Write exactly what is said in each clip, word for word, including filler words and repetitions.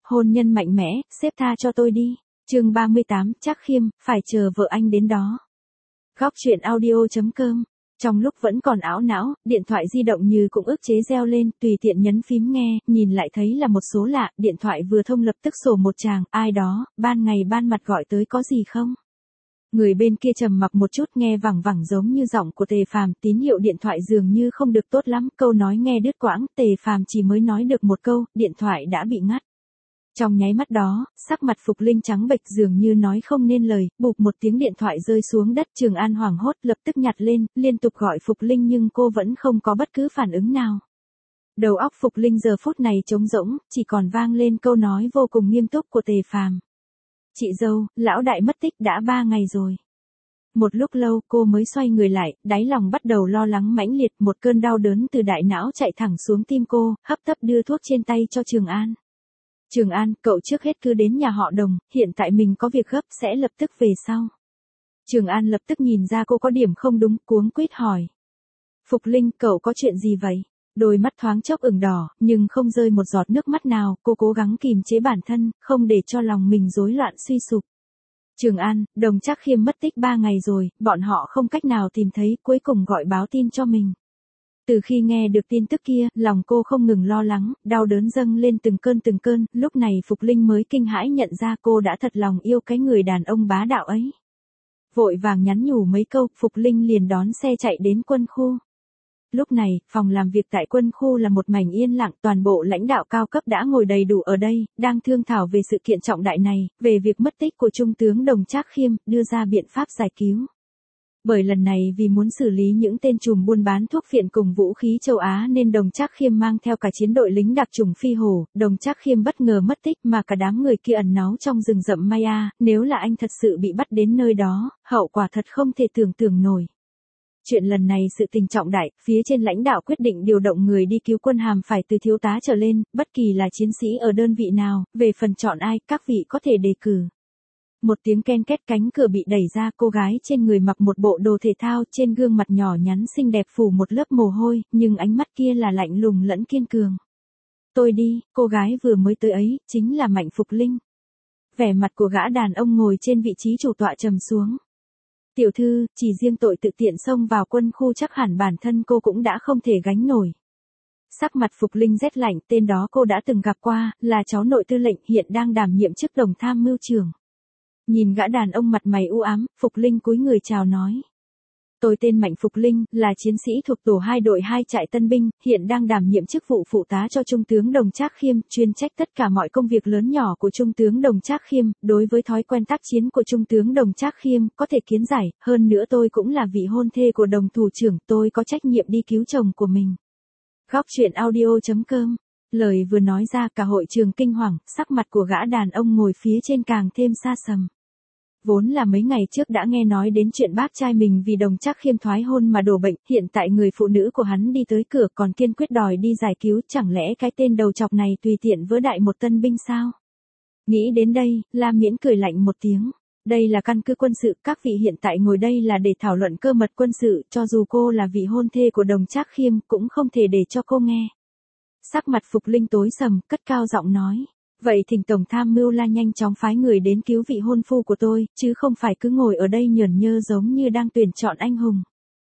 hôn nhân mạnh mẽ, sếp tha cho tôi đi. Chương ba mươi tám, Trác Khiêm, phải chờ vợ anh đến đó. Góc truyện audio chấm com. Trong lúc vẫn còn ảo não, điện thoại di động như cũng ức chế reo lên, tùy tiện nhấn phím nghe, nhìn lại thấy là một số lạ, điện thoại vừa thông lập tức sổ một chàng, ai đó, ban ngày ban mặt gọi tới có gì không? Người bên kia trầm mặc một chút nghe vẳng vẳng giống như giọng của Tề Phàm, tín hiệu điện thoại dường như không được tốt lắm, câu nói nghe đứt quãng, Tề Phàm chỉ mới nói được một câu, điện thoại đã bị ngắt. Trong nháy mắt đó, sắc mặt Phục Linh trắng bệch dường như nói không nên lời, bụp một tiếng điện thoại rơi xuống đất. Trường An hoảng hốt lập tức nhặt lên, liên tục gọi Phục Linh nhưng cô vẫn không có bất cứ phản ứng nào. Đầu óc Phục Linh giờ phút này trống rỗng, chỉ còn vang lên câu nói vô cùng nghiêm túc của Tề Phàm. Chị dâu, lão đại mất tích đã ba ngày rồi. Một lúc lâu cô mới xoay người lại, đáy lòng bắt đầu lo lắng mãnh liệt, một cơn đau đớn từ đại não chạy thẳng xuống tim cô, hấp tấp đưa thuốc trên tay cho Trường An. Trường An, cậu trước hết cứ đến nhà họ Đồng, hiện tại mình có việc gấp sẽ lập tức về sau. Trường An lập tức nhìn ra cô có điểm không đúng, cuống quýt hỏi. Phục Linh, cậu có chuyện gì vậy? Đôi mắt thoáng chốc ửng đỏ, nhưng không rơi một giọt nước mắt nào, cô cố gắng kìm chế bản thân, không để cho lòng mình rối loạn suy sụp. Trường An, Đồng Trác Khiêm mất tích ba ngày rồi, bọn họ không cách nào tìm thấy, cuối cùng gọi báo tin cho mình. Từ khi nghe được tin tức kia, lòng cô không ngừng lo lắng, đau đớn dâng lên từng cơn từng cơn, lúc này Phục Linh mới kinh hãi nhận ra cô đã thật lòng yêu cái người đàn ông bá đạo ấy. Vội vàng nhắn nhủ mấy câu, Phục Linh liền đón xe chạy đến quân khu. Lúc này, phòng làm việc tại quân khu là một mảnh yên lặng, toàn bộ lãnh đạo cao cấp đã ngồi đầy đủ ở đây, đang thương thảo về sự kiện trọng đại này, về việc mất tích của Trung tướng Đồng Trác Khiêm, đưa ra biện pháp giải cứu. Bởi lần này vì muốn xử lý những tên trùm buôn bán thuốc phiện cùng vũ khí châu Á nên Đồng Trác Khiêm mang theo cả chiến đội lính đặc chủng Phi Hổ, Đồng Trác Khiêm bất ngờ mất tích mà cả đám người kia ẩn náu trong rừng rậm Maya, nếu là anh thật sự bị bắt đến nơi đó, hậu quả thật không thể tưởng tượng nổi. Chuyện lần này sự tình trọng đại, phía trên lãnh đạo quyết định điều động người đi cứu quân hàm phải từ thiếu tá trở lên, bất kỳ là chiến sĩ ở đơn vị nào, về phần chọn ai, các vị có thể đề cử. Một tiếng ken két, cánh cửa bị đẩy ra, cô gái trên người mặc một bộ đồ thể thao, trên gương mặt nhỏ nhắn xinh đẹp phủ một lớp mồ hôi, nhưng ánh mắt kia là lạnh lùng lẫn kiên cường. Tôi đi, cô gái vừa mới tới ấy, chính là Mạnh Phục Linh. Vẻ mặt của gã đàn ông ngồi trên vị trí chủ tọa trầm xuống. Tiểu thư, chỉ riêng tội tự tiện xông vào quân khu chắc hẳn bản thân cô cũng đã không thể gánh nổi. Sắc mặt Phục Linh rét lạnh, tên đó cô đã từng gặp qua, là cháu nội tư lệnh hiện đang đảm nhiệm chức Đồng tham mưu trưởng. Nhìn gã đàn ông mặt mày u ám, Phục Linh cúi người chào nói. Tôi tên Mạnh Phục Linh, là chiến sĩ thuộc tổ hai đội hai trại tân binh, hiện đang đảm nhiệm chức vụ phụ tá cho Trung tướng Đồng Trác Khiêm, chuyên trách tất cả mọi công việc lớn nhỏ của Trung tướng Đồng Trác Khiêm, đối với thói quen tác chiến của Trung tướng Đồng Trác Khiêm, có thể kiến giải, hơn nữa tôi cũng là vị hôn thê của Đồng thủ trưởng, tôi có trách nhiệm đi cứu chồng của mình. Góc truyện audio chấm com. Lời vừa nói ra cả hội trường kinh hoàng, sắc mặt của gã đàn ông ngồi phía trên càng thêm xa sầm. Vốn là mấy ngày trước đã nghe nói đến chuyện bác trai mình vì Đồng Trác Khiêm thoái hôn mà đổ bệnh, hiện tại người phụ nữ của hắn đi tới cửa còn kiên quyết đòi đi giải cứu, chẳng lẽ cái tên đầu chọc này tùy tiện vỡ đại một tân binh sao? Nghĩ đến đây, Lam Miễn cười lạnh một tiếng. Đây là căn cứ quân sự, các vị hiện tại ngồi đây là để thảo luận cơ mật quân sự, cho dù cô là vị hôn thê của Đồng Trác Khiêm cũng không thể để cho cô nghe. Sắc mặt Phục Linh tối sầm, cất cao giọng nói. Vậy thỉnh Tổng tham mưu La nhanh chóng phái người đến cứu vị hôn phu của tôi, chứ không phải cứ ngồi ở đây nhởn nhơ giống như đang tuyển chọn anh hùng.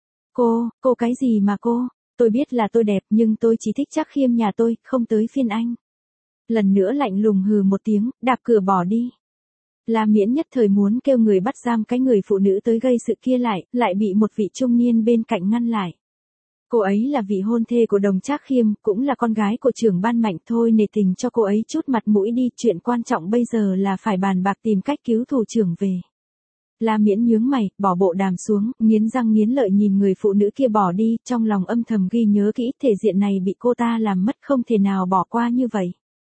Cô, cô cái gì mà cô, tôi biết là tôi đẹp nhưng tôi chỉ thích Trác Khiêm nhà tôi, không tới phiên anh. Lần nữa lạnh lùng hừ một tiếng, đạp cửa bỏ đi. La Miễn nhất thời muốn kêu người bắt giam cái người phụ nữ tới gây sự kia lại, lại bị một vị trung niên bên cạnh ngăn lại. Cô ấy là vị hôn thê của Đồng Trác Khiêm, cũng là con gái của trưởng ban Mạnh, thôi nể tình cho cô ấy chút mặt mũi đi, chuyện quan trọng bây giờ là phải bàn bạc tìm cách cứu thủ trưởng về. La Miễn nhướng mày, bỏ bộ đàm xuống, nghiến răng nghiến lợi nhìn người phụ nữ kia bỏ đi, trong lòng âm thầm ghi nhớ kỹ, thể diện này bị cô ta làm mất không thể nào bỏ qua như vậy.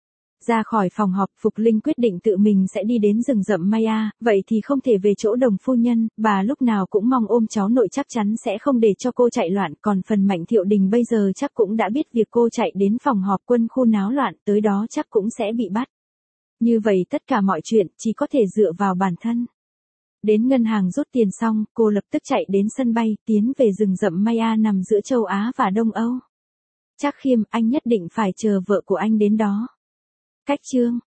Ra khỏi phòng họp, Phục Linh quyết định tự mình sẽ đi đến rừng rậm Maya, vậy thì không thể về chỗ Đồng phu nhân, bà lúc nào cũng mong ôm cháu nội chắc chắn sẽ không để cho cô chạy loạn, còn phần Mạnh Thiệu Đình bây giờ chắc cũng đã biết việc cô chạy đến phòng họp quân khu náo loạn, tới đó chắc cũng sẽ bị bắt. Như vậy tất cả mọi chuyện chỉ có thể dựa vào bản thân. Đến ngân hàng rút tiền xong, cô lập tức chạy đến sân bay, tiến về rừng rậm Maya nằm giữa châu Á và Đông Âu. Trác Khiêm, anh nhất định phải chờ vợ của anh đến đó. Cách chương